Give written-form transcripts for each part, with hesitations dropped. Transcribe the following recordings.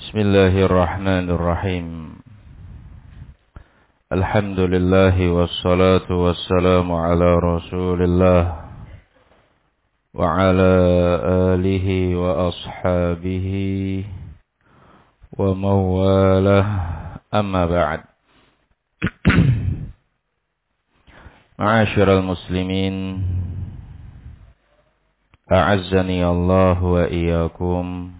Bismillahirrahmanirrahim. Alhamdulillah wassalatu wassalamu ala Rasulillah wa ala alihi wa ashabihi wa mawalah, amma ba'd. Ma'asyiral muslimin, a'azzani Allah wa iyyakum.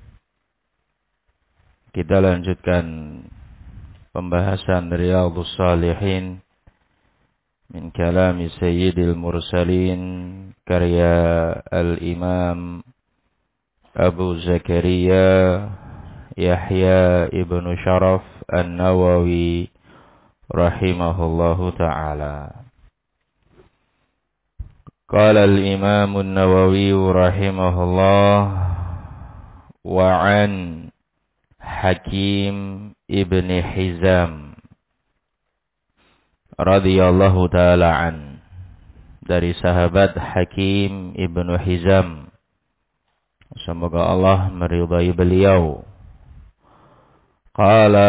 Kita lanjutkan pembahasan Riyadhus Shalihin min kalami Sayyidil Mursalin karya Al-Imam Abu Zakaria Yahya ibnu Sharaf An-Nawawi rahimahullahu ta'ala. Qala al-Imam An-Nawawi rahimahullah wa an Hakim ibn Hizam radhiyallahu ta'ala an, dari sahabat Hakim ibn Hizam, semoga Allah meridai beliau. Qala,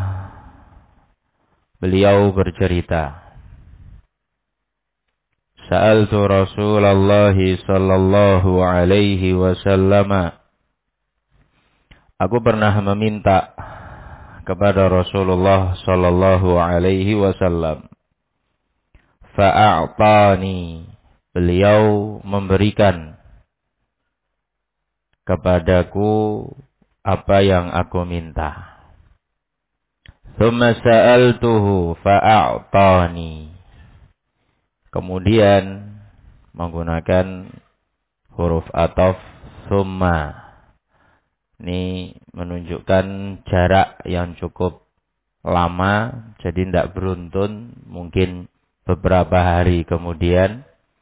beliau bercerita, Sa'altu Rasulullah sallallahu alaihi wasallam, aku pernah meminta kepada Rasulullah sallallahu alaihi wasallam. Fa'a'tani, beliau memberikan kepadaku apa yang aku minta. Tsumma sa'altuhu fa'a'tani, kemudian menggunakan huruf ataf tsumma. Ini menunjukkan jarak yang cukup lama, jadi tidak beruntun, mungkin beberapa hari kemudian.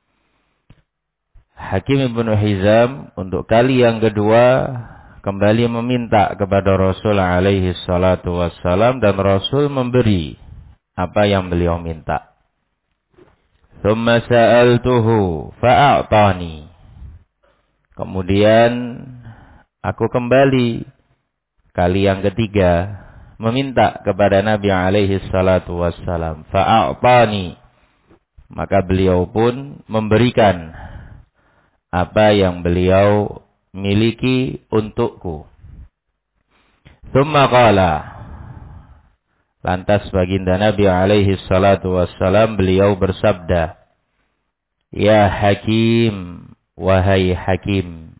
Hakim ibn Hizam untuk kali yang kedua kembali meminta kepada Rasul alaihi salatu wassalam, dan Rasul memberi apa yang beliau minta. Tsumma sa'altuhu fa'a'tani, kemudian aku kembali kali yang ketiga meminta kepada Nabi alaihi salatu wassalam. Fa'a'tani, maka beliau pun memberikan apa yang beliau miliki untukku. Tsumma qala, lantas baginda Nabi alaihi salatu wassalam beliau bersabda, Ya Hakim, wahai Hakim,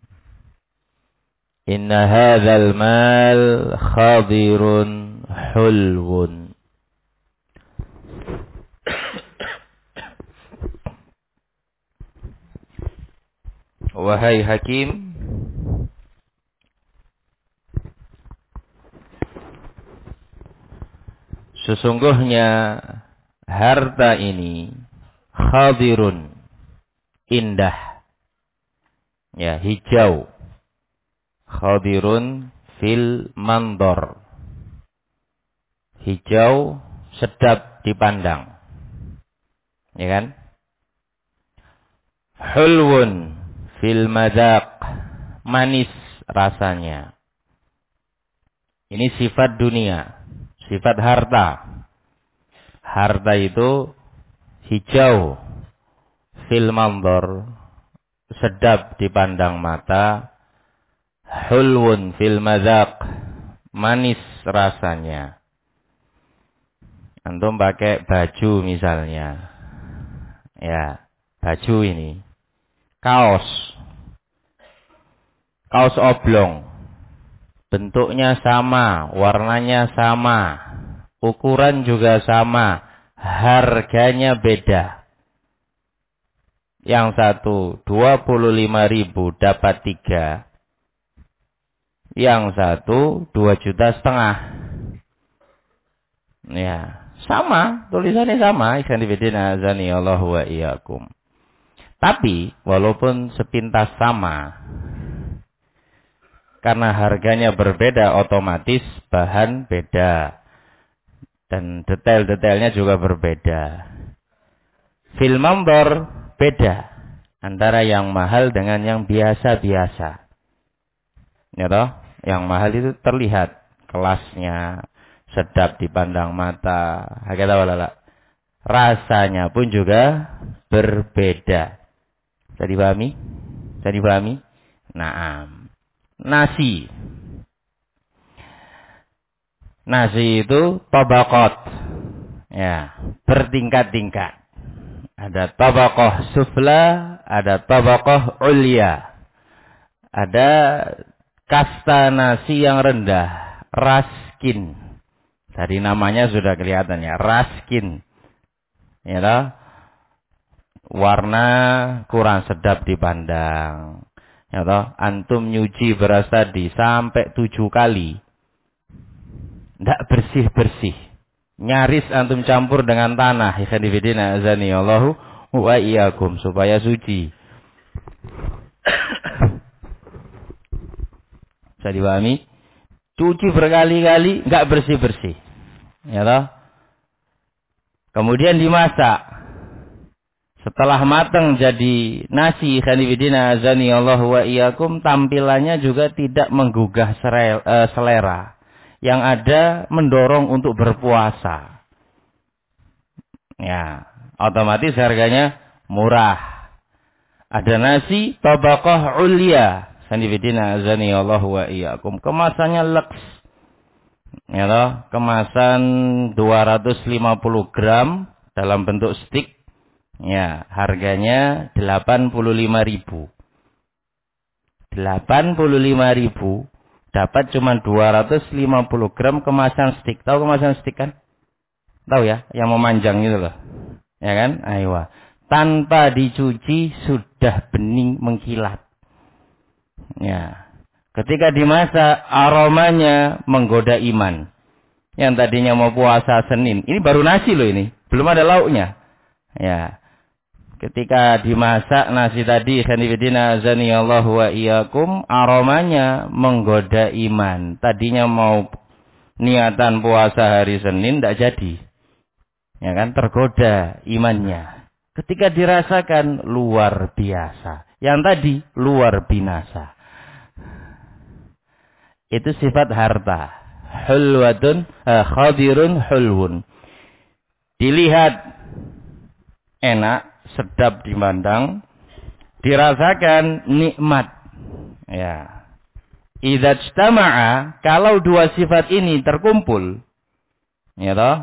Inna hadzal mal khadirun hulwun. Wahai Hakim, sesungguhnya harta ini khadirun, indah, ya, hijau. Khadirun fil mandor, hijau sedap dipandang, ya kan? Hulwun fil mazaq, manis rasanya. Ini sifat dunia, sifat harta. Harta itu hijau fil mandor, sedap dipandang mata. Hulwun fil mazaq, manis rasanya. Antum pakai baju misalnya, ya, baju ini, kaos oblong, bentuknya sama, warnanya sama, ukuran juga sama, harganya beda. Yang satu 25.000 dapat 3. Yang satu 2,5 juta. Ya, sama, tulisannya sama. Ikhwan fillah azani Allah wa iyyakum. Tapi walaupun sepintas sama, karena harganya berbeda, otomatis bahan beda dan detail-detailnya juga berbeda. Fil mandor beda antara yang mahal dengan yang biasa-biasa. Ya toh? Yang mahal itu terlihat kelasnya, sedap dipandang mata. Hakata walala. Rasanya pun juga berbeda. Bisa dipahami? Bisa dipahami? Naam. Nasi. Nasi itu tabaqat. Ya, bertingkat-tingkat. Ada tabaqah sufla, ada tabaqah ulya. Ada kasta nasi yang rendah, raskin. Dari namanya sudah kelihatan ya, raskin. Ya toh? Warna kurang sedap dipandang. Ya toh? Antum nyuci beras tadi sampai 7 kali. Tidak bersih-bersih. Nyaris antum campur dengan tanah. Ikhwanifidina azani Allahu wa iyyakum. Supaya suci. Bisa dipahami? Cuci berkali-kali, nggak bersih-bersih. Ya toh? Kemudian dimasak. Setelah matang jadi nasi, ikhwanifidina azani Allahu wa iyyakum, tampilannya juga tidak menggugah selera. Yang ada mendorong untuk berpuasa. Ya, otomatis harganya murah. Ada nasi tabaqah ulya. Sanifidina azani Allahu wa iyyakum. Kemasannya leks. Ya toh, kemasan 250 gram dalam bentuk stik. Ya, harganya 85.000. 85.000 dapat cuma 250 gram kemasan stik. Tahu kemasan stik kan? Tahu ya, yang memanjang itu loh. Ya kan? Ayo. Tanpa dicuci sudah bening mengkilat. Ya. Ketika dimasak aromanya menggoda iman. Yang tadinya mau puasa Senin, ini baru nasi loh ini, belum ada lauknya. Ya. Ketika dimasak nasi tadi, khanifidina azani Allah wa iyyakum, aromanya menggoda iman. Tadinya mau niatan puasa hari Senin, tidak jadi. Ya kan, tergoda imannya. Ketika dirasakan, luar biasa. Yang tadi, luar binasa. Itu sifat harta. Hulwatun, khadirun hulwun. Dilihat enak, sedap dipandang, dirasakan nikmat. Ya. Idza ijtama'a, kalau dua sifat ini terkumpul, ya toh?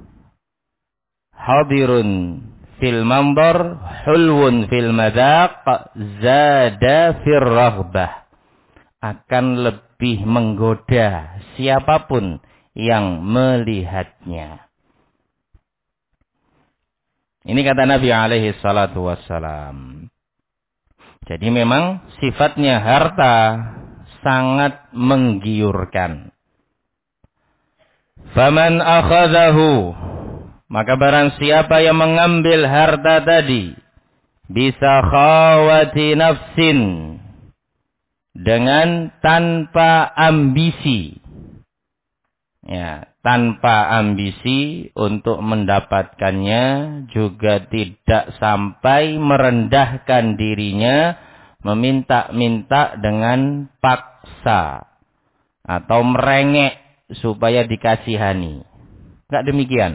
Hadirun fil manzar, hulwun fil madaq, zada fir raghbah. Akan lebih menggoda siapapun yang melihatnya. Ini kata Nabi alaihi salatu wassalam. Jadi memang sifatnya harta sangat menggiurkan. Faman akhadahu, maka barang siapa yang mengambil harta tadi, bisa khawati nafsin, dengan tanpa ambisi. Ya, tanpa ambisi untuk mendapatkannya, juga tidak sampai merendahkan dirinya, meminta-minta dengan paksa atau merengek supaya dikasihani. Enggak demikian.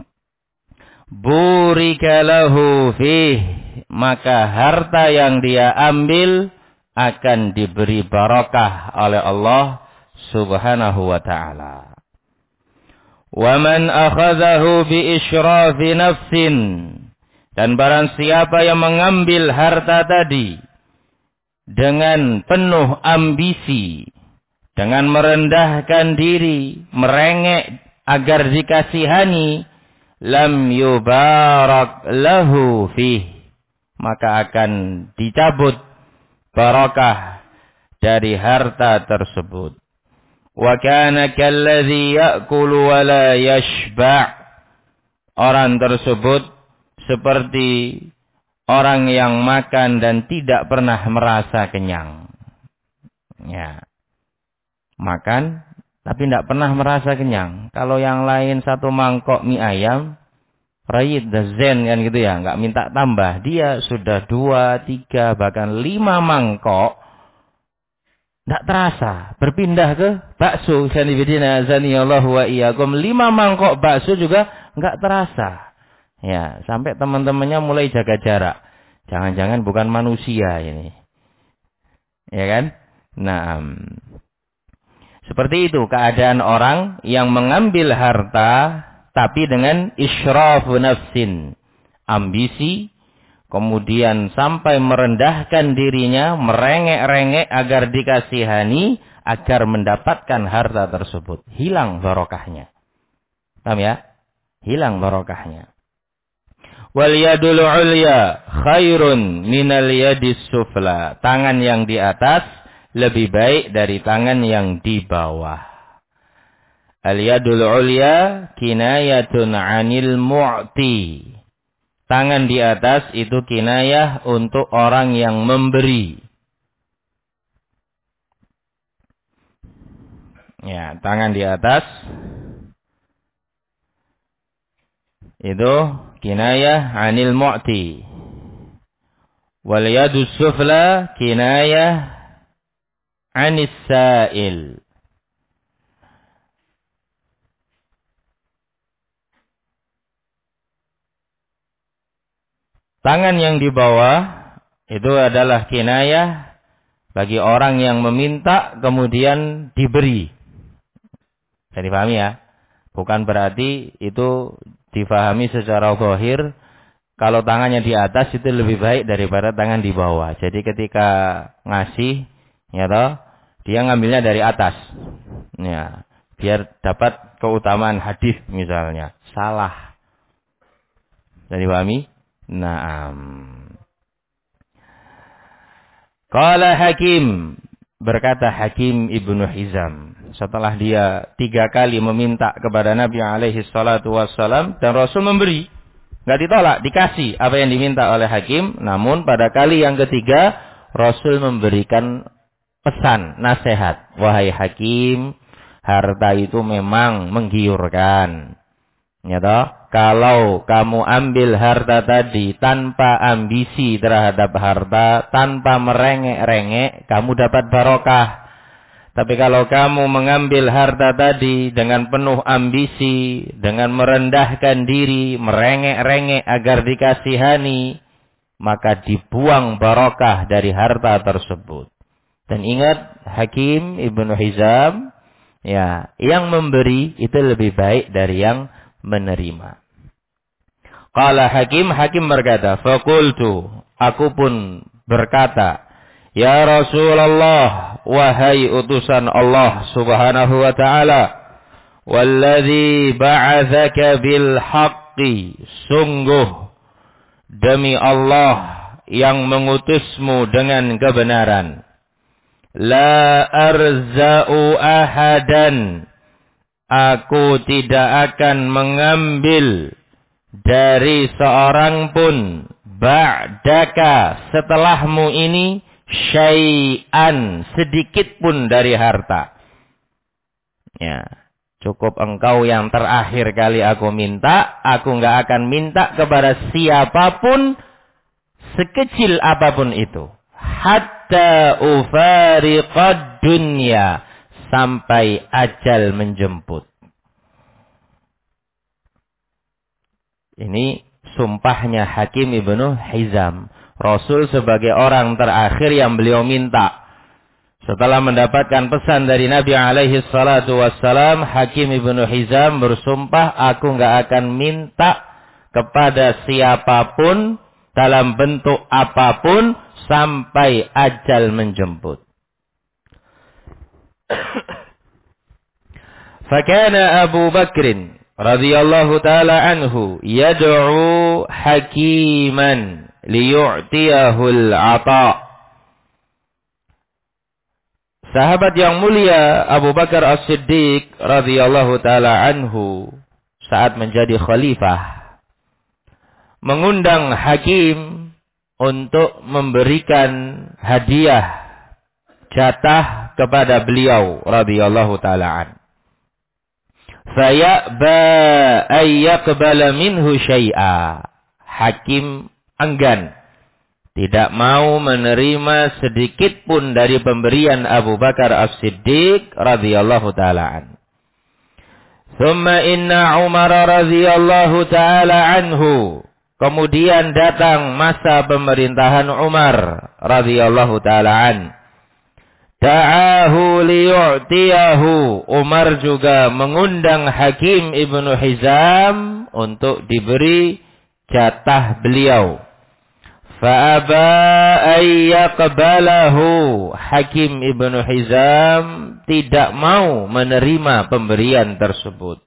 Burika lahu fih, maka harta yang dia ambil akan diberi barakah oleh Allah Subhanahu wa ta'ala. وَمَنْ أَخَذَهُ بِإِشْرَافِ نَفْسٍ, dan barang siapa yang mengambil harta tadi dengan penuh ambisi, dengan merendahkan diri, merengek agar dikasihani, lam yubarak lahu fih, maka akan dicabut barakah dari harta tersebut. Wa kana kalladzi ya'kulu wa la yashba', orang tersebut seperti orang yang makan dan tidak pernah merasa kenyang. Ya. Makan tapi tidak pernah merasa kenyang. Kalau yang lain satu mangkok mie ayam, rayid zen kan gitu ya, enggak minta tambah. Dia sudah 2, 3, bahkan 5 mangkok, Tidak terasa. Berpindah ke bakso. Sanibidina azaniyallahu wa iyyakum. 5 mangkok bakso juga nggak terasa. Ya, sampai teman-temannya mulai jaga jarak. Jangan-jangan bukan manusia ini. Ya kan? Nah, seperti itu keadaan orang yang mengambil harta tapi dengan israfu nafsin. Ambisi. Kemudian sampai merendahkan dirinya, merengek-rengek agar dikasihani, agar mendapatkan harta tersebut. Hilang barokahnya. Paham ya? Hilang barokahnya. Wal yadul ulya khairun minal yadis sufla. Tangan yang di atas lebih baik dari tangan yang di bawah. Al yadul ulya kinayatun anil mu'ti. Tangan di atas itu kinayah untuk orang yang memberi. Ya, tangan di atas itu kinayah anil mu'ti. Wal yadus sufla kinayah anis sa'il. Tangan yang di bawah itu adalah kinayah bagi orang yang meminta kemudian diberi. Bisa dipahami ya? Bukan berarti itu difahami secara zahir kalau tangannya di atas itu lebih baik daripada tangan di bawah. Jadi ketika ngasih, ya toh, dia ngambilnya dari atas. Ya, biar dapat keutamaan hadis misalnya. Salah. Bisa dipahami? Naam. Qala Hakim, berkata Hakim Ibnu Hizam, setelah dia 3 kali meminta kepada Nabi alaihi salatu wassalam dan Rasul memberi, enggak ditolak, dikasih apa yang diminta oleh Hakim. Namun pada kali yang ketiga Rasul memberikan pesan, nasihat. Wahai Hakim, harta itu memang menggiurkan. Ya toh? Kalau kamu ambil harta tadi tanpa ambisi terhadap harta, tanpa merengek-rengek, kamu dapat barokah. Tapi kalau kamu mengambil harta tadi dengan penuh ambisi, dengan merendahkan diri, merengek-rengek agar dikasihani, maka dibuang barokah dari harta tersebut. Dan ingat, Hakim Ibnu Hizam, ya, yang memberi itu lebih baik dari yang menerima. Qala Hakim berkata, faqultu, aku pun berkata, ya Rasulullah, wahai utusan Allah subhanahu wa ta'ala, walladzi ba'athaka bil haqqi, sungguh demi Allah yang mengutusmu dengan kebenaran, la arza'u ahadan, aku tidak akan mengambil dari seorang pun ba'daka, setelahmu ini, syai'an, sedikit pun dari harta. Ya, cukup engkau yang terakhir kali aku minta, aku enggak akan minta kepada siapapun sekecil apapun itu. Hatta ufariqad dunya, sampai ajal menjemput. Ini sumpahnya Hakim Ibnu Hizam. Rasul sebagai orang terakhir yang beliau minta. Setelah mendapatkan pesan dari Nabi alaihi salatu wassalam, Hakim Ibnu Hizam bersumpah, aku enggak akan minta kepada siapapun dalam bentuk apapun sampai ajal menjemput. Fakana Abu Bakrin radhiyallahu ta'ala anhu yad'u hakiman liyu'tiyahu al-'ata. Sahabat yang mulia Abu Bakar As-Siddiq radhiyallahu ta'ala anhu saat menjadi khalifah mengundang Hakim untuk memberikan hadiah, jatah kepada beliau radhiyallahu ta'ala anhu. Faya'ba ayyaqbala minhu syai'a. Hakim enggan tidak mau menerima sedikit pun dari pemberian Abu Bakar As-Siddiq radhiyallahu taala an. Thumma inna Umar radhiyallahu taala anhu. Kemudian datang masa pemerintahan Umar radhiyallahu taala an. Da'ahu liyu'tiyahu. Umar juga mengundang Hakim ibnu Hizam untuk diberi jatah beliau. Fa'aba ayyaqbalahu. Hakim ibnu Hizam tidak mau menerima pemberian tersebut.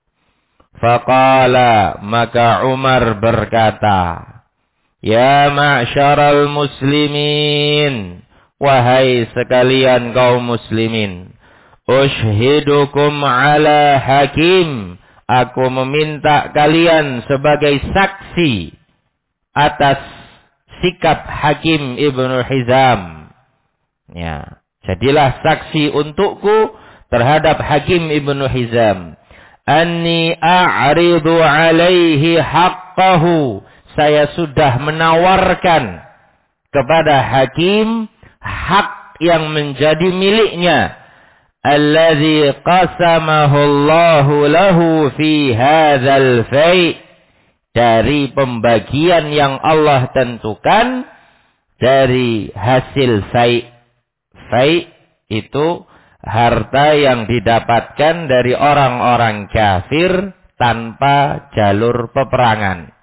Faqala, maka Umar berkata, ya ma'syaral muslimin, wahai sekalian kaum muslimin, ushhidukum ala Hakim, aku meminta kalian sebagai saksi atas sikap Hakim ibnu Hizam. Ya, jadilah saksi untukku terhadap Hakim ibnu Hizam. Anni a'ridu alaihi haqqahu. Saya sudah menawarkan kepada Hakim hak yang menjadi miliknya. Alladzi qasamahu Allahu lahu fi hadzal fai'. Dari pembagian yang Allah tentukan dari hasil fai'. Fai' itu harta yang didapatkan dari orang-orang kafir tanpa jalur peperangan.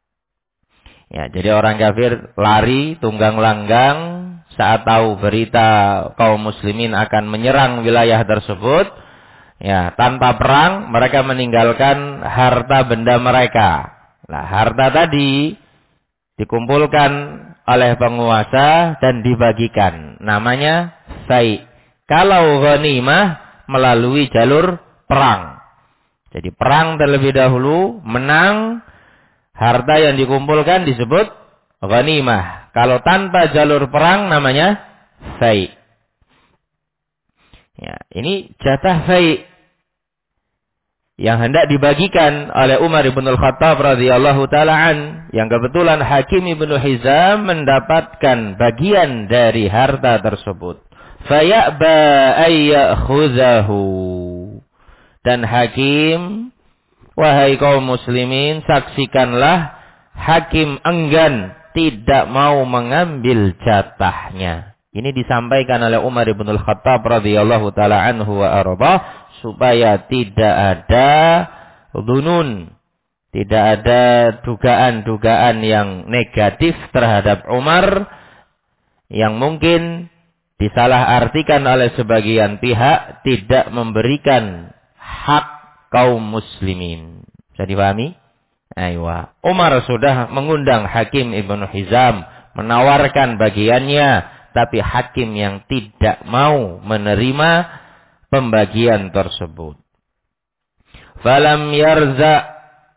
Ya, jadi orang kafir lari tunggang langgang saat tahu berita kaum muslimin akan menyerang wilayah tersebut. Ya, tanpa perang mereka meninggalkan harta benda mereka. Nah, harta tadi dikumpulkan oleh penguasa dan dibagikan. Namanya fai'. Kalau ghanimah melalui jalur perang. Jadi perang terlebih dahulu, menang, harta yang dikumpulkan disebut ghanimah. Kalau tanpa jalur perang namanya fai'. Ya, ini jatah fai' yang hendak dibagikan oleh Umar ibn al-Khattab radhiyallahu taala an, yang kebetulan Hakim ibnu Hizam mendapatkan bagian dari harta tersebut. Faya'ba ayyakhuzahu. Dan Hakim, wahai kaum muslimin, saksikanlah Hakim enggan, tidak mau mengambil jatahnya. Ini disampaikan oleh Umar ibn al-Khattab radhiyallahu taala anhu wa arda, supaya tidak ada dhunun, tidak ada dugaan-dugaan yang negatif terhadap Umar yang mungkin disalahartikan oleh sebagian pihak, tidak memberikan hak kaum muslimin. Bisa dipahami? Aywa. Umar sudah mengundang Hakim ibnu Hizam, menawarkan bagiannya, tapi Hakim yang tidak mau menerima pembagian tersebut. Falam yarza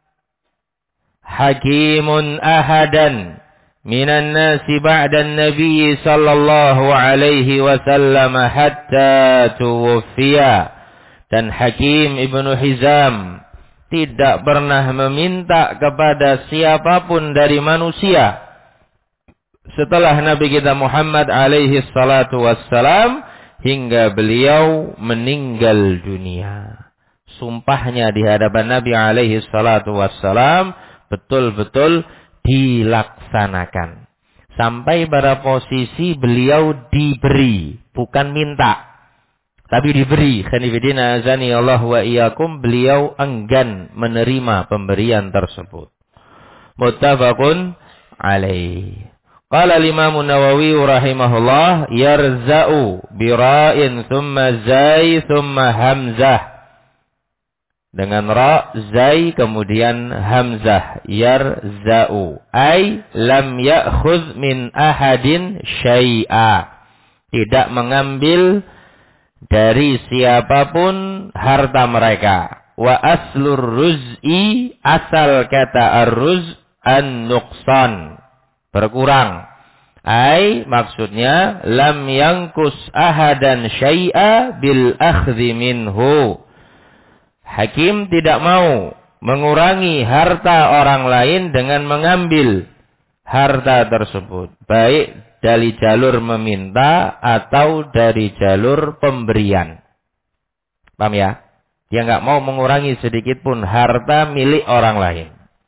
Hakimun ahadan minan nasi ba'dan nabi sallallahu alaihi wasallam hatta tuwfiya. Dan Hakim ibnu Hizam tidak pernah meminta kepada siapapun dari manusia setelah Nabi kita Muhammad alaihi salatu wassalam hingga beliau meninggal dunia. Sumpahnya di hadapan Nabi alaihi salatu wassalam betul-betul dilaksanakan. Sampai pada posisi beliau diberi, bukan minta, tapi diberi. Khanifidina azani Allah wa iyyakum, beliau enggan menerima pemberian tersebut. Muttafaqun alaih. Qala al-Imam Nawawi rahimahullah, yarza'u bira'in thumma zai thumma hamzah. Dengan ra, zai, kemudian hamzah. Yarza'u. Ay, lam ya'khudh min ahadin syai'a. Tidak mengambil dari siapapun harta mereka. Wa aslur ruz'i, asal kata ar-ruz, an-nuqsan. Berkurang. Ay, maksudnya, lam yangkus ahadan syai'a bil akhdhi minhu. Hakim tidak mau mengurangi harta orang lain dengan mengambil harta tersebut, baik dari jalur meminta atau dari jalur pemberian. Paham ya? Dia nggak mau mengurangi sedikit pun harta milik orang lain.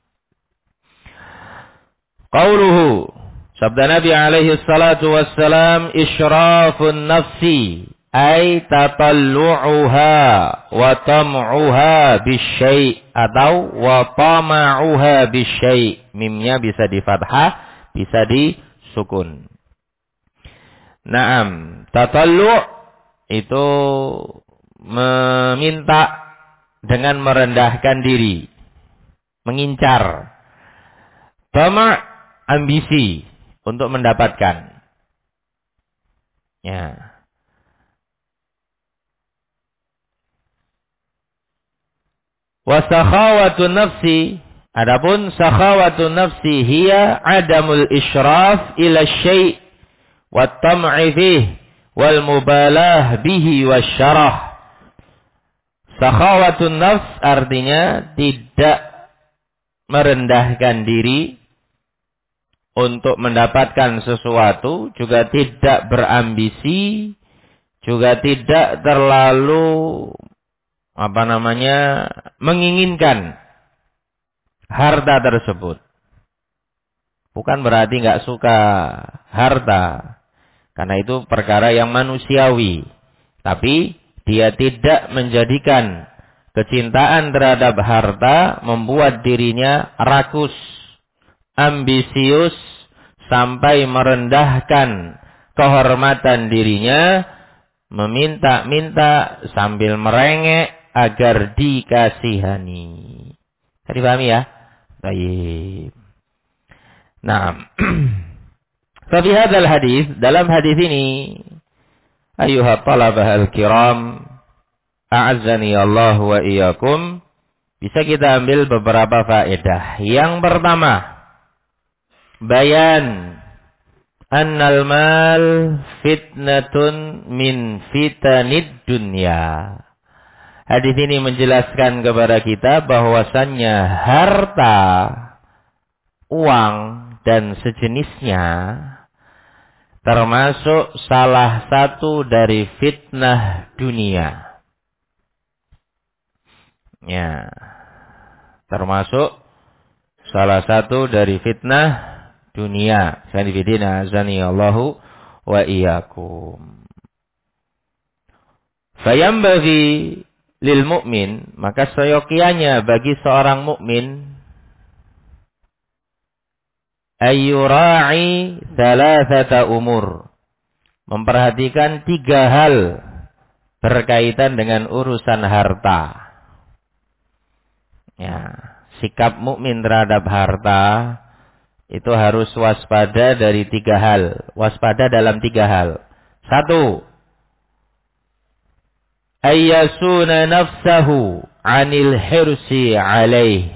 Qauluhu, sabda Nabi alaihi salatu wassalam, isyrafun nafsi, ay tatallu'uha wa tam'uha bisyai' atau wa tama'uha bisyai'. Mimnya bisa di fathah, bisa di sukun. Naam, tatallu' itu meminta dengan merendahkan diri, mengincar. Tama' ambisi untuk mendapatkan. Ya. Wa sakhawatu nafsi, adapun sakhawatu nafsi hiya adamul isyraf ila syai' wa tam'i fihi wal mubalah bihi wasyarah. Sakhawatun nafs artinya tidak merendahkan diri untuk mendapatkan sesuatu, juga tidak berambisi, juga tidak terlalu menginginkan harta tersebut. Bukan berarti nggak suka harta, karena itu perkara yang manusiawi. Tapi dia tidak menjadikan kecintaan terhadap harta membuat dirinya rakus, ambisius, sampai merendahkan kehormatan dirinya, meminta-minta sambil merengek agar dikasihani. Tadi pahami ya? Baik. Nah, tapi hadal hadis, dalam hadis ini, ayuha talabah al-kiram, a'azzani Allah wa iyyakum, bisa kita ambil beberapa faedah. Yang pertama, bayan annal mal fitnatun min fitanid dunya. Hadis ini menjelaskan kepada kita bahwasannya harta, uang dan sejenisnya termasuk salah satu dari fitnah dunia. Ya, termasuk salah satu dari fitnah dunia. Sanibidina azani Allahu wa iyyakum. Fayambaghi lil mu'min, maka seyogianya bagi seorang mukmin ayyura'i thalathata umur, memperhatikan 3 hal berkaitan dengan urusan harta. Ya, sikap mukmin terhadap harta itu harus waspada dari 3 hal. Waspada dalam 3 hal. 1. Ayyasuna nafsahu 'anil hirsi 'alaih.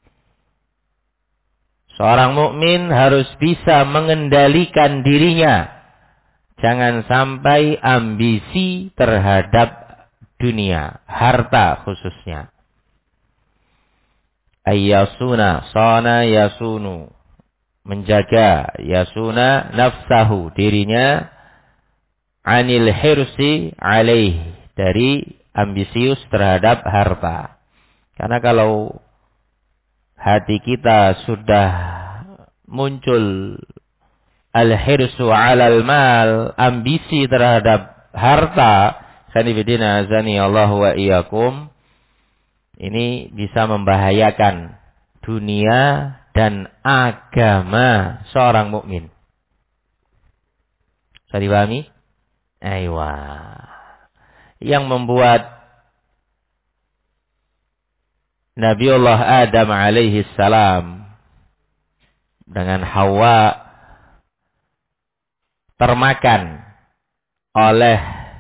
Seorang mukmin harus bisa mengendalikan dirinya, jangan sampai ambisi terhadap dunia, harta khususnya. Ayyasuna, sana yasunu, menjaga, yasuna nafsahu, dirinya, anil hirsi alaih, dari ambisius terhadap harta. Karena kalau hati kita sudah muncul al-hirsu 'alal mal, ambisi terhadap harta, sanibidina azani Allah wa iyyakum, ini bisa membahayakan dunia dan agama seorang mukmin. Bisa dipahami? Aywa. Yang membuat Nabiullah Adam alaihi salam dengan Hawa termakan oleh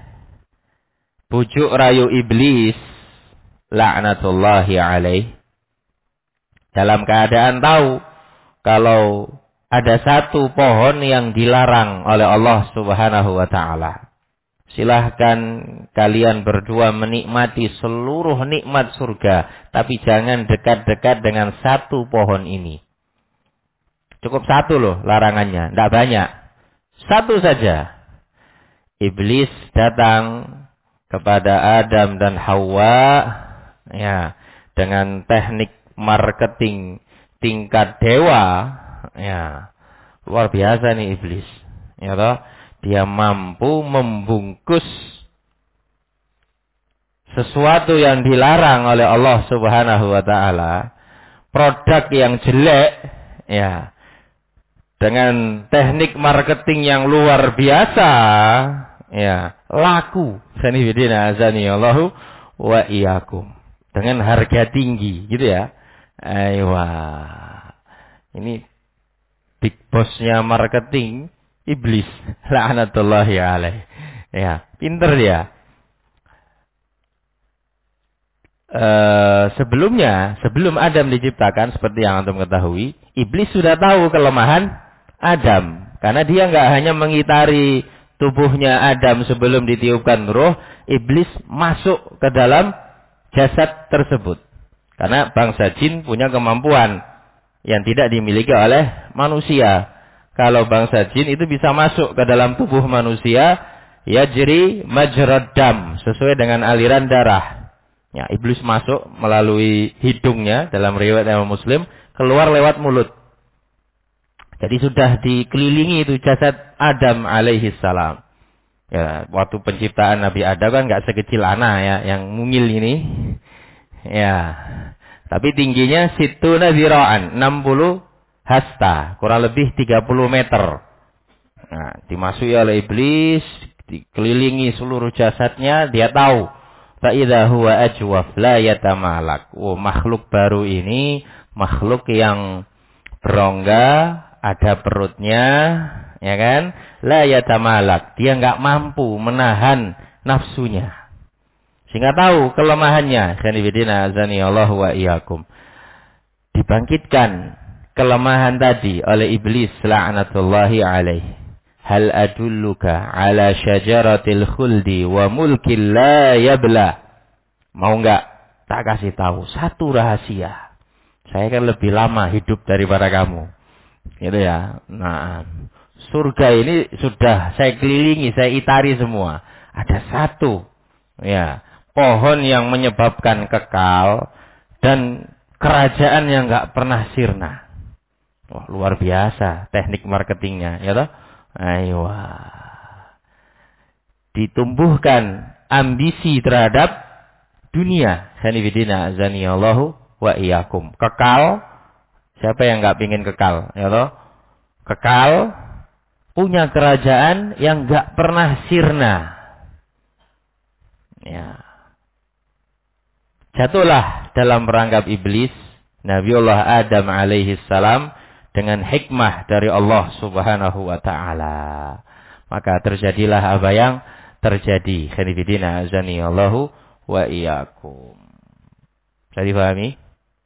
bujuk rayu iblis laknatullahi alaih, dalam keadaan tahu kalau ada satu pohon yang dilarang oleh Allah Subhanahu wa taala. Silahkan kalian berdua menikmati seluruh nikmat surga, tapi jangan dekat-dekat dengan satu pohon ini. Cukup satu loh larangannya, tidak banyak. Satu saja. Iblis datang kepada Adam dan Hawa ya dengan teknik marketing tingkat dewa ya. Luar biasa nih iblis. Ya toh, dia mampu membungkus sesuatu yang dilarang oleh Allah Subhanahu wa taala, produk yang jelek ya, dengan teknik marketing yang luar biasa ya, laku. Sanibidina azani Allahu wa iyyakum. Dengan harga tinggi gitu ya. Aywa. Ini big bossnya marketing iblis. La'natullahi alaih. Ya, pinter dia. Sebelum Adam diciptakan, seperti yang antum ketahui, iblis sudah tahu kelemahan Adam. Karena dia nggak hanya mengitari tubuhnya Adam sebelum ditiupkan ruh, iblis masuk ke dalam jasad tersebut. Karena bangsa jin punya kemampuan yang tidak dimiliki oleh manusia. Kalau bangsa jin itu bisa masuk ke dalam tubuh manusia, yajri majrad dam, sesuai dengan aliran darah. Ya, iblis masuk melalui hidungnya dalam riwayat Imam Muslim, keluar lewat mulut. Jadi sudah dikelilingi itu jasad Adam alaihi salam. Ya, waktu penciptaan Nabi Adam kan nggak sekecil anak ya, yang mungil ini. Ya. Tapi tingginya situna zira'an, 60 hasta, kurang lebih 30 meter. Nah, dimasuki oleh iblis, dikelilingi seluruh jasadnya, dia tahu. Fa'idha huwa ajwaf la yatamalak. Oh, makhluk baru ini, makhluk yang berongga, ada perutnya, ya kan? La yatamalak. Dia enggak mampu menahan nafsunya. Sehingga tahu kelemahannya. Khanifidina azani Allah wa iyyakum. Dibangkitkan kelemahan tadi oleh iblis la'natullahi alaih. Hal adulluka ala syajaratil khuldi wa mulkin la yabla. Mau enggak tak kasih tahu satu rahasia. Saya kan lebih lama hidup daripada kamu. Gitu ya. Nah, surga ini sudah saya kelilingi, saya itari semua. Ada satu ya, pohon yang menyebabkan kekal dan kerajaan yang enggak pernah sirna. Wah, luar biasa teknik marketingnya, ya toh? Ayo. Ditumbuhkan ambisi terhadap dunia. Sanibidina azaniyallahu wa iyyakum. Kekal. Siapa yang enggak pingin kekal, ya toh? Kekal, punya kerajaan yang enggak pernah sirna. Ya. Jatuhlah dalam perangkap iblis Nabiullah Adam alaihi salam dengan hikmah dari Allah Subhanahu wa taala. Maka terjadilah apa yang terjadi. Khanifidina azaniyallahu wa iyyakum. Bisa dipahami?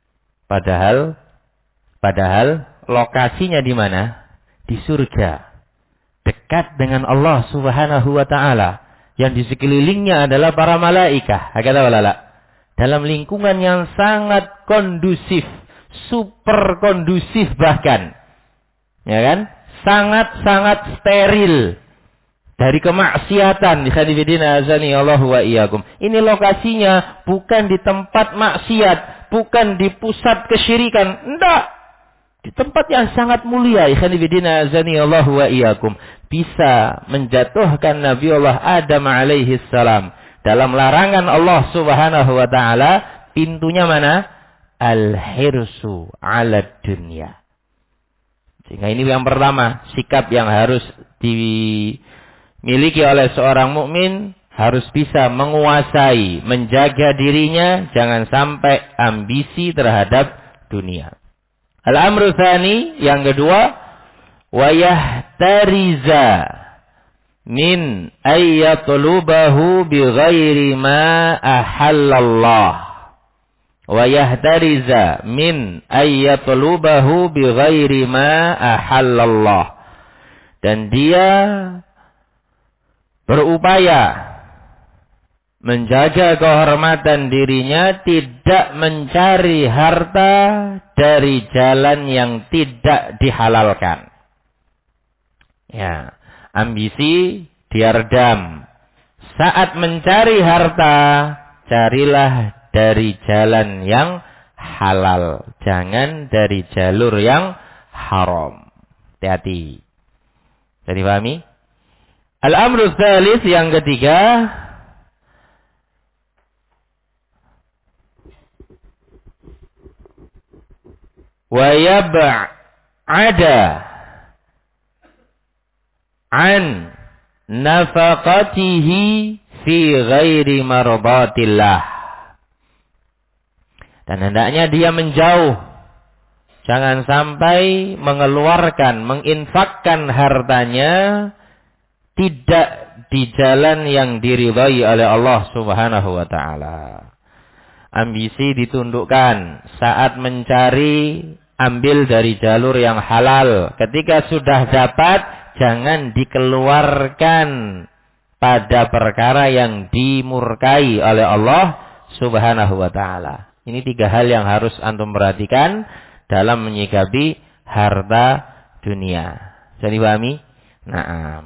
Padahal lokasinya di mana? Di surga. Dekat dengan Allah Subhanahu wa taala. Yang di sekelilingnya adalah para malaikah. Hakata walala. Dalam lingkungan yang sangat kondusif, super kondusif bahkan. Ya kan? Sangat-sangat steril dari kemaksiatan. Khanifidina azani Allah wa iyyakum. Ini lokasinya bukan di tempat maksiat, bukan di pusat kesyirikan. Enggak. Di tempat yang sangat mulia. Khanifidina azani Allah wa iyyakum. Bisa menjatuhkan Nabiullah Adam alaihi salam dalam larangan Allah Subhanahu wa taala. Pintunya mana? Al-hirsu 'ala dunya. Sehingga ini yang pertama, sikap yang harus dimiliki oleh seorang mukmin, harus bisa menguasai, menjaga dirinya jangan sampai ambisi terhadap dunia. Al-amru tsani, yang kedua, wa yahtariza min ayyatlubahu bighairi ma ahallallah. Wa yahtariza min ayyatlubahu bighairi ma ahallallah. Dan dia berupaya menjaga kehormatan dirinya, tidak mencari harta dari jalan yang tidak dihalalkan. Ya, ambisi dia redam. Saat mencari harta, carilah dari jalan yang halal, jangan dari jalur yang haram. Hati-hati. Jadi dipahami? Al-amru tsalis yang ketiga, wa yab'ada an nafaqatihi fi ghairi mardatillah. Dan hendaknya dia menjauh, jangan sampai mengeluarkan, menginfakkan hartanya tidak di jalan yang diridhai oleh Allah Subhanahu wa taala. Ambisi ditundukkan saat mencari, ambil dari jalur yang halal. Ketika sudah dapat, jangan dikeluarkan pada perkara yang dimurkai oleh Allah Subhanahu wa taala. Ini 3 hal yang harus antum perhatikan dalam menyikapi harta dunia. Bisa dipahami? Naam.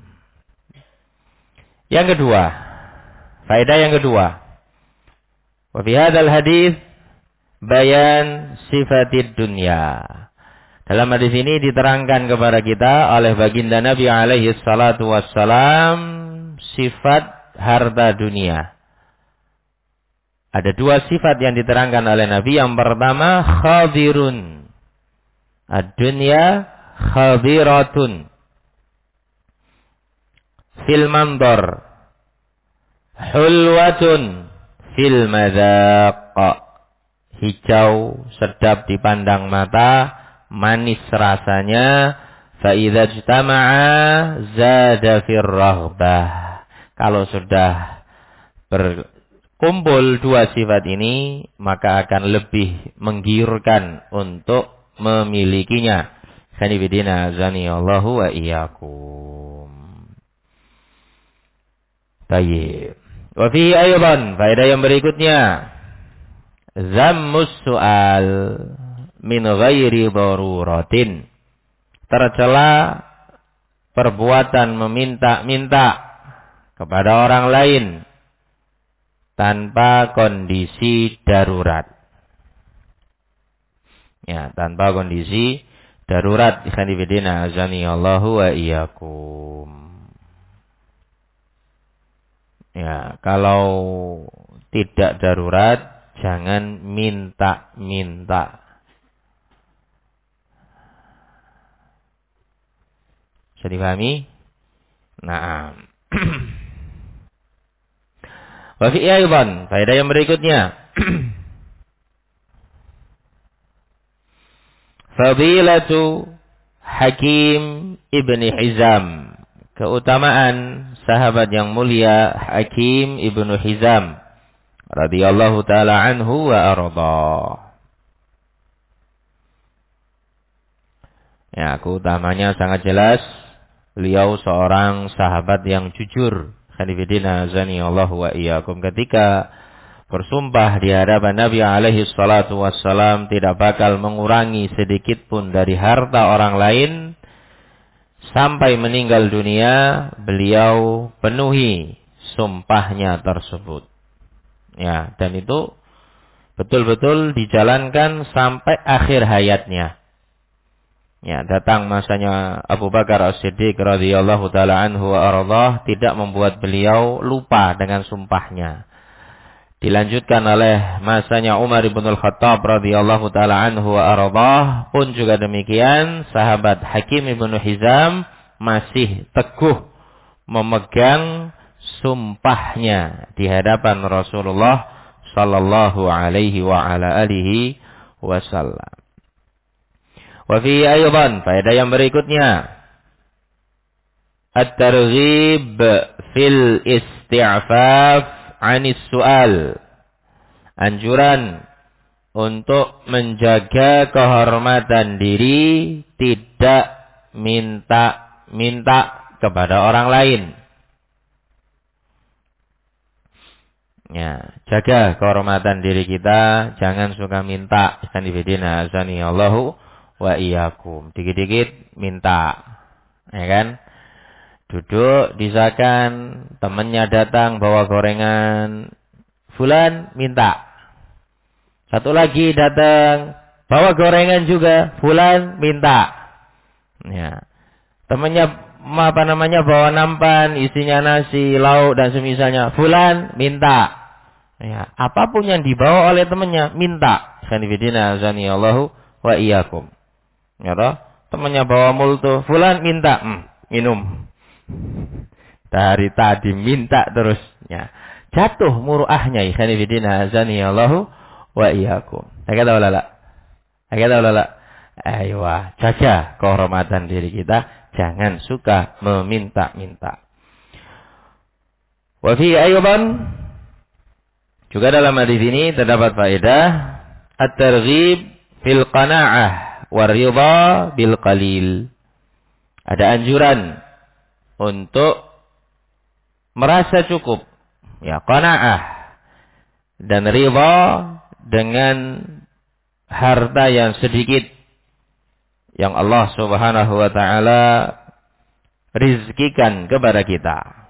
Yang kedua, faedah yang kedua. Wa fi hadzal hadis bayan sifatid dunya. Dalam hadis ini diterangkan kepada kita oleh baginda Nabi alaihi salatu wassalam sifat harta dunia. Ada 2 sifat yang diterangkan oleh Nabi. Yang pertama, khadirun. Ad-dunya khadiratun. Fil mandor. Hulwatun. Fil madhaq. Hijau, sedap dipandang mata, manis rasanya. Fa idza ijtama'a zada fir raghbah. Kalau sudah berkumpul 2 sifat ini, maka akan lebih menggiurkan untuk memilikinya. Khanifidina azani Allahu wa iyyakum. Baik. Wa fihi aydan, faedah yang berikutnya, zammus su'al min ghairi daruratin. Tercela perbuatan meminta-minta kepada orang lain tanpa kondisi darurat. Ya, tanpa kondisi darurat. Khanifidina azani Allahu wa iyyakum. Ya, kalau tidak darurat, jangan minta-minta. Bisa dipahami? Nah. Wa fi aydan, faedah yang berikutnya. Fadilatu Hakim ibni Hizam. Keutamaan sahabat yang mulia Hakim ibnu Hizam radhiyallahu taala anhu wa arda. Ya, keutamanya sangat jelas. Beliau seorang sahabat yang jujur. Khanifidina azani Allahu wa iyyakum. Ketika bersumpah di hadapan Nabi alaihi salatu wassalam tidak bakal mengurangi sedikit pun dari harta orang lain sampai meninggal dunia, beliau penuhi sumpahnya tersebut. Ya, dan itu betul-betul dijalankan sampai akhir hayatnya. Ya, datang masanya Abu Bakar As-Siddiq radhiyallahu taala anhu wa ardhah, tidak membuat beliau lupa dengan sumpahnya. Dilanjutkan oleh masanya Umar ibn al-Khattab radhiyallahu taala anhu wa ardhah, pun juga demikian. Sahabat Hakim ibn Hizam masih teguh memegang sumpahnya di hadapan Rasulullah sallallahu alaihi wa ala alihi wasallam. Wa fi aydan, faedah yang berikutnya, at-targhib fil isti'faf 'anis su'al. Anjuran untuk menjaga kehormatan diri, tidak minta-minta kepada orang lain. Ya, jaga kehormatan diri kita, jangan suka minta. Ikhwanifidina azani Allahu wa iyyakum. Dikit-dikit minta. Ya kan? Duduk disakan, temannya datang bawa gorengan, fulan minta. Satu lagi datang bawa gorengan juga, fulan minta. Ya. Temannya bawa nampan, isinya nasi, lauk dan semisalnya, fulan minta. Ya, apapun yang dibawa oleh temannya minta. Sanifidina azani Allahu wa iyyakum. Ya toh? Temannya bawa multo, fulan minta, minum. Dari tadi minta terus. Ya. Jatuh muruahnya. Sanifidina azani Allahu wa iyyakum. Kata ulala. Ayo, jaga kehormatan diri kita, jangan suka meminta-minta. Wa fi aydan, juga dalam hadis ini terdapat faedah at-targhib fil qanaa'ah war ridha bil qalil. Ada anjuran untuk merasa cukup, ya, qanaa'ah, dan ridha dengan harta yang sedikit yang Allah Subhanahu wa taala rizkikan kepada kita.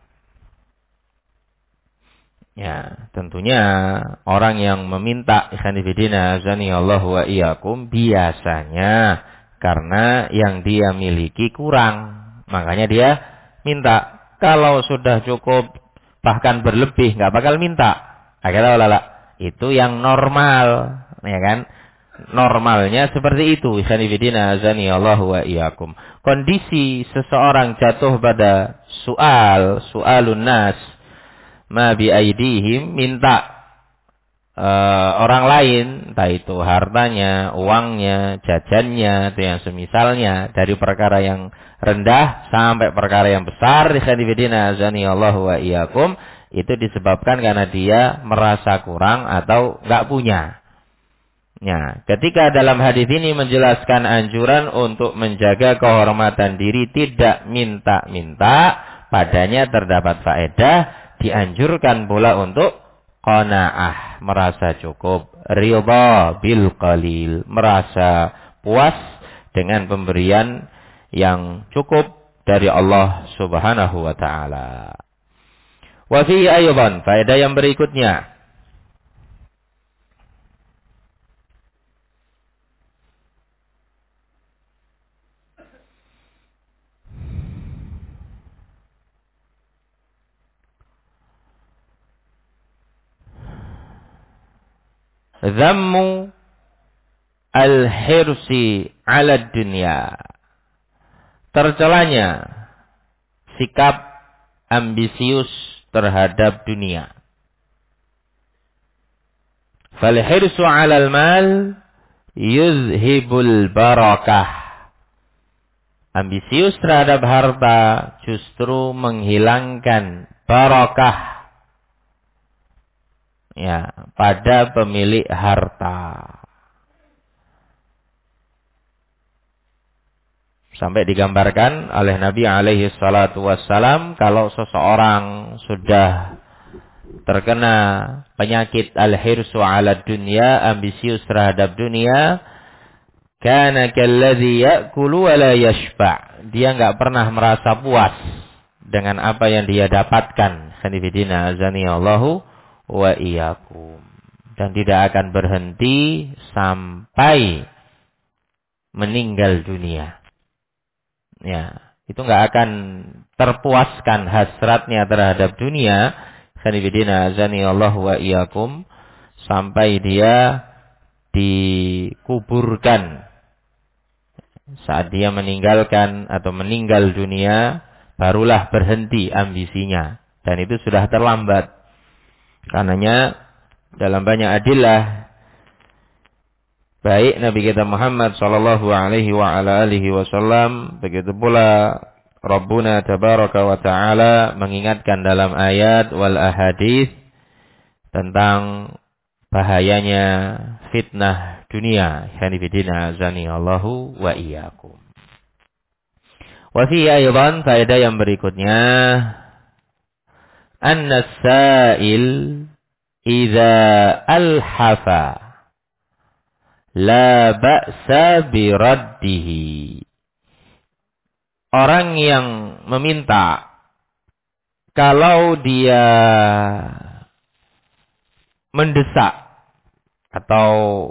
Ya, tentunya orang yang meminta, ikhwanifidina azani Allah wa iyyakum, biasanya karena yang dia miliki kurang, makanya dia minta. Kalau sudah cukup bahkan berlebih, nggak bakal minta. Akhirnya itu yang normal, ya kan? Normalnya seperti itu. Ikhwanifidina azani Allah wa iyyakum. Kondisi seseorang jatuh pada su'alun nas ma bi aidihim, minta orang lain, entah itu hartanya, uangnya, jajannya, itu yang semisalnya, dari perkara yang rendah sampai perkara yang besar. Ikhwanifidina azani Allah wa iyyakum, itu disebabkan karena dia merasa kurang atau enggak punya. Ya, ketika dalam hadis ini menjelaskan anjuran untuk menjaga kehormatan diri, tidak minta-minta, padanya terdapat faedah, dianjurkan pula untuk qanaah, merasa cukup, ridha bil qalil, merasa puas dengan pemberian yang cukup dari Allah Subhanahu wa taala. Wa fi aydan, faedah yang berikutnya, dhammu al-hirsi 'ala dunya, tercelanya sikap ambisius terhadap dunia. Fal hirsu 'alal mal yuzhibul barakah. Ambisius terhadap harta justru menghilangkan barakah, ya, pada pemilik harta. Sampai digambarkan oleh Nabi alaihi salatu wassalam, kalau seseorang sudah terkena penyakit al-hirsu 'ala dunya, ambisius terhadap dunia, kana kalladzi ya'kulu wa la yashba'. Dia enggak pernah merasa puas dengan apa yang dia dapatkan. Sanifidina azani Allahu wa iyyakum. Dan tidak akan berhenti sampai meninggal dunia. Ya, itu enggak akan terpuaskan hasratnya terhadap dunia. Sanifidina azani Allahu wa iyyakum, sampai dia dikuburkan. Saat dia meninggalkan atau meninggal dunia, barulah berhenti ambisinya. Dan itu sudah terlambat. Karenanya dalam banyak adillah, baik Nabi kita Muhammad sallallahu alaihi wa ala alihi wasallam, begitu pula Rabbuna tabaraka wa ta'ala mengingatkan dalam ayat wal ahadits tentang bahayanya fitnah dunia. Hanifidina azani Allahu wa iyyakum. Wa fi aydan, faedah yang berikutnya, annas sa'il idza alhafa la ba'sa biraddihi. Orang yang meminta, kalau dia mendesak atau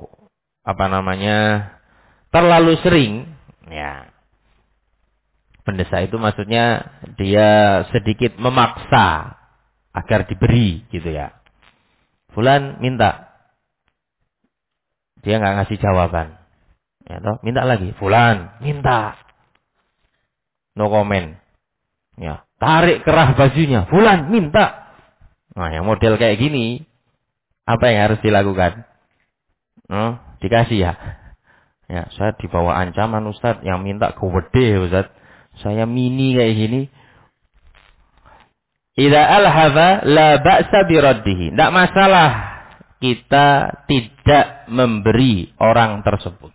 terlalu sering, ya. Mendesak itu maksudnya dia sedikit memaksa agar diberi gitu ya. Fulan minta, dia nggak ngasih jawaban, ya toh, minta lagi. Fulan minta, no comment, ya. Tarik kerah bajunya, Fulan minta. Nah, yang model kayak gini, apa yang harus dilakukan? Dikasih ya. Ya, saya dibawa ancaman Ustaz, yang minta gede Ustaz. Saya mini kayak gini. Idza alhaza la ba'sa biraddihi. Tidak masalah kita tidak memberi orang tersebut.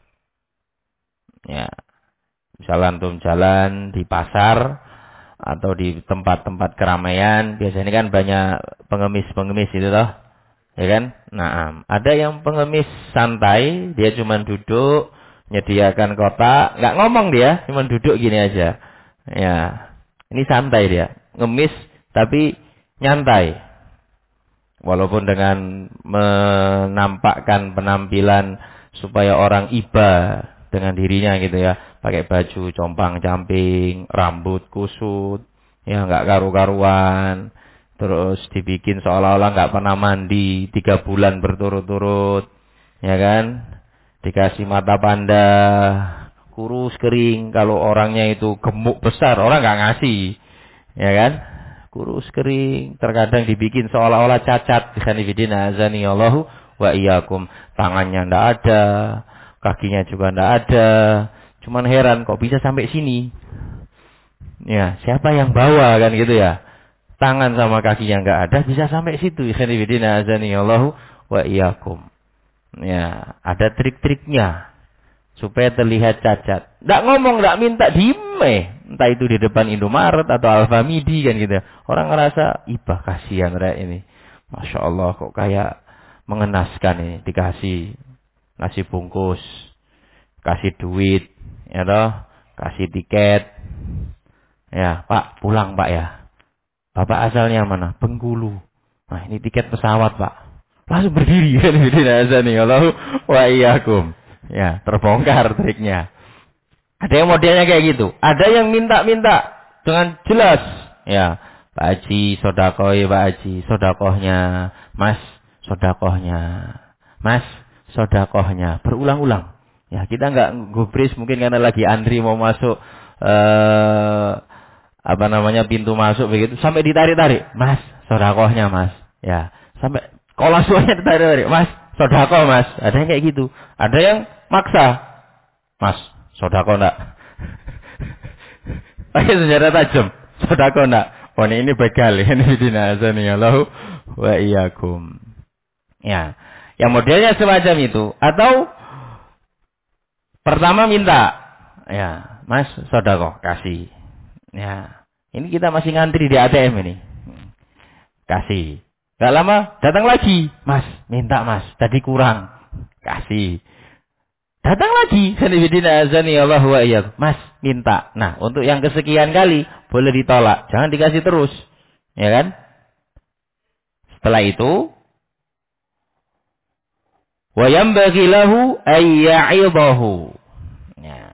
Ya. Misalnya antum jalan di pasar atau di tempat-tempat keramaian, biasanya kan banyak pengemis-pengemis itu toh. Ya kan? Nah, ada yang pengemis santai, dia cuma duduk, nyediakan kotak, nggak ngomong dia, cuma duduk gini aja. Ya, ini santai dia, ngemis tapi nyantai. Walaupun dengan menampakkan penampilan supaya orang iba dengan dirinya gitu ya, pakai baju compang-camping, rambut kusut, ya nggak karu-karuan. Terus dibikin seolah-olah nggak pernah mandi 3 bulan berturut-turut, ya kan? Dikasih mata panda, kurus kering. Kalau orangnya itu gemuk besar, orang nggak ngasih, ya kan? Kurus kering, terkadang dibikin seolah-olah cacat. Ikhwanifidina azani Allahu wa iyyakum. Tangannya ndak ada, kakinya juga ndak ada. Cuman heran kok bisa sampai sini. Ya, siapa yang bawa kan gitu ya? Tangan sama kaki yang enggak ada bisa sampai situ. Ikhwanifidina azani Allahu wa iyyakum. Ya, ada trik-triknya supaya terlihat cacat. Enggak ngomong, enggak minta, diem. Entah itu di depan Indomaret atau Alfamidi kan gitu. Orang ngerasa ibah, kasihan rek ini. Masya Allah kok kayak mengenaskan ini, dikasih ngasih bungkus, kasih duit, ya toh, kasih tiket. Ya, Pak, pulang Pak ya. Bapak asalnya mana? Bengkulu. Nah, ini tiket pesawat, Pak. Langsung berdiri. Allahu wa iyyakum. Ya, terbongkar triknya. Ada yang modelnya kayak gitu. Ada yang minta-minta dengan jelas. Ya, Pak Haji, sodakoi Pak Haji, sodakohnya. Mas, sodakohnya. Mas, sodakohnya. Berulang-ulang. Ya, kita nggak gubris mungkin karena lagi antri mau masuk pintu masuk begitu, sampai ditarik-tarik, Mas, sodakohnya Mas, ya, sampai kolasuanya ditarik-tarik, Mas, sodakoh Mas, ada yang kayak gitu, ada yang maksa, Mas, sodakoh enggak, pakai senjata tajam, sodakoh enggak, oh ini begal, ini dinazani Allahu wa iyyakum, ya, yang modelnya semacam itu, atau pertama minta, ya, Mas, sodakoh kasih. Ya, ini kita masih ngantri di ATM ini. Kasih. Gak lama datang lagi, Mas, minta Mas, tadi kurang. Kasih. Datang lagi, sanibidina azani Allah wa iyyakum. Mas, minta. Nah, untuk yang kesekian kali boleh ditolak, jangan dikasih terus. Ya kan? Setelah itu, wa yambaghi lahu ay ya'idahu. Ya.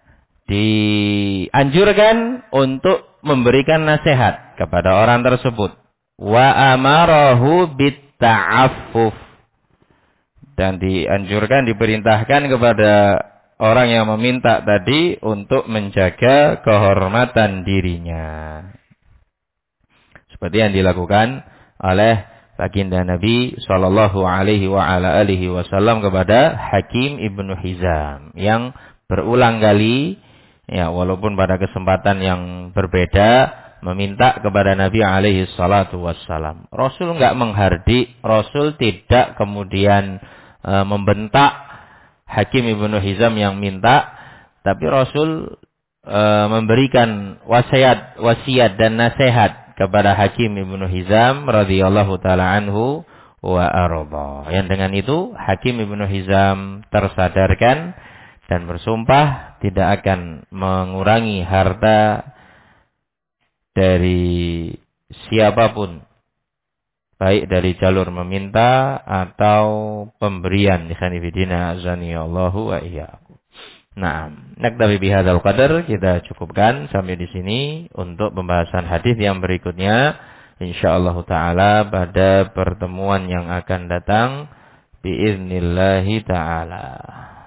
Dianjurkan untuk memberikan nasihat kepada orang tersebut. Wa amarahu bitta'affuf. Dan dianjurkan, diperintahkan kepada orang yang meminta tadi untuk menjaga kehormatan dirinya. Seperti yang dilakukan oleh baginda Nabi sallallahu alaihi wa ala alihi wasallam kepada Hakim Ibnu Hizam yang berulang kali, ya, walaupun pada kesempatan yang berbeda, meminta kepada Nabi alaihi salatu wassalam. Rasul enggak menghardik, Rasul tidak kemudian membentak Hakim Ibnu Hizam yang minta, tapi Rasul memberikan wasiat dan nasihat kepada Hakim Ibnu Hizam radhiyallahu taala anhu wa arda. Yang dengan itu Hakim Ibnu Hizam tersadarkan dan bersumpah tidak akan mengurangi harta dari siapapun, baik dari jalur meminta atau pemberian. Ikhwani fillah azanillahu wa iyyakum. Nah, naktabi bihadzal qadar, kita cukupkan sampai di sini untuk pembahasan hadis yang berikutnya insyaallah taala pada pertemuan yang akan datang biiznillah taala.